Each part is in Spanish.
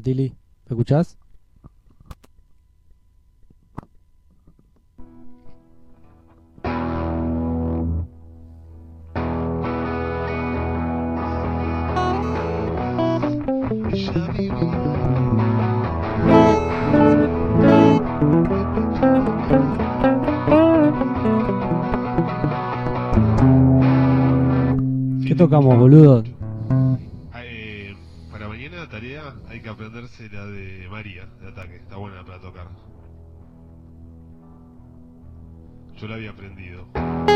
Tili. ¿Me escuchás? ¿Qué tocamos, boludo? Para mañana la tarea hay que aprenderse la de María, de Ataque. Está buena para tocar. Yo la había aprendido.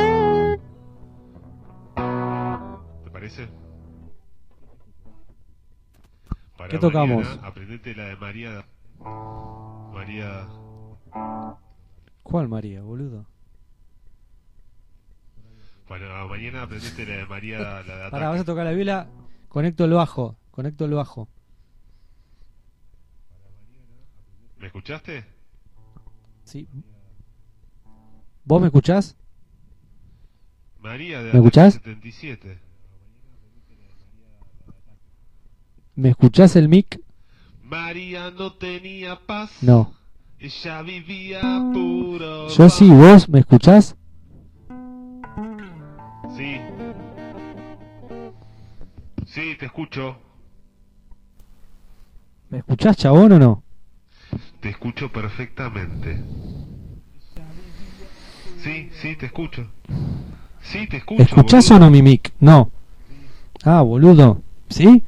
¿Te parece? Para ¿Qué tocamos? mañana, aprendete la de María. María. ¿Cuál María, boludo? Para mañana aprendete la de María, la de Ataque. Pará, vas a tocar la viola. Conecto el bajo. Conecto el bajo. ¿Me escuchaste? Sí. ¿Vos me escuchás? María de ¿Me Ataque escuchás? 77. ¿Me escuchás el mic? María no tenía paz. No. Ella vivía puro. Yo sí, ¿vos me escuchás? Sí. Sí, te escucho. ¿Me escuchás, chabón, o no? Te escucho perfectamente. Sí, sí, te escucho. Sí, te escucho. ¿Escuchás boludo. o no mi mic? No. Ah, boludo. ¿Sí?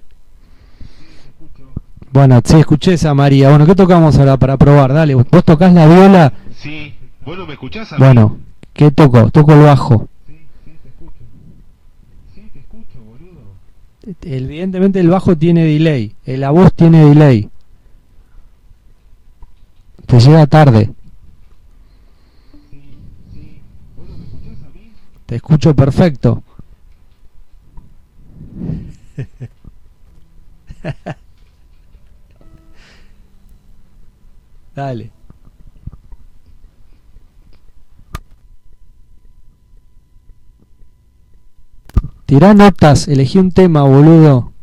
Bueno, sí, escuché esa María. Bueno, ¿qué tocamos ahora para probar? Dale, vos tocás la viola. Sí. ¿Vos no me escuchás a mí? Bueno, ¿qué toco? Toco el bajo. Sí, sí, te escucho. Sí, te escucho, boludo. Evidentemente el bajo tiene delay. La voz tiene delay. Te llega tarde. Sí, sí. ¿Vos no me escuchás a mí? Te escucho perfecto. Dale. Tirá notas, elegí un tema, boludo.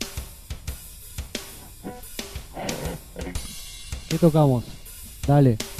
¿Qué tocamos? Dale.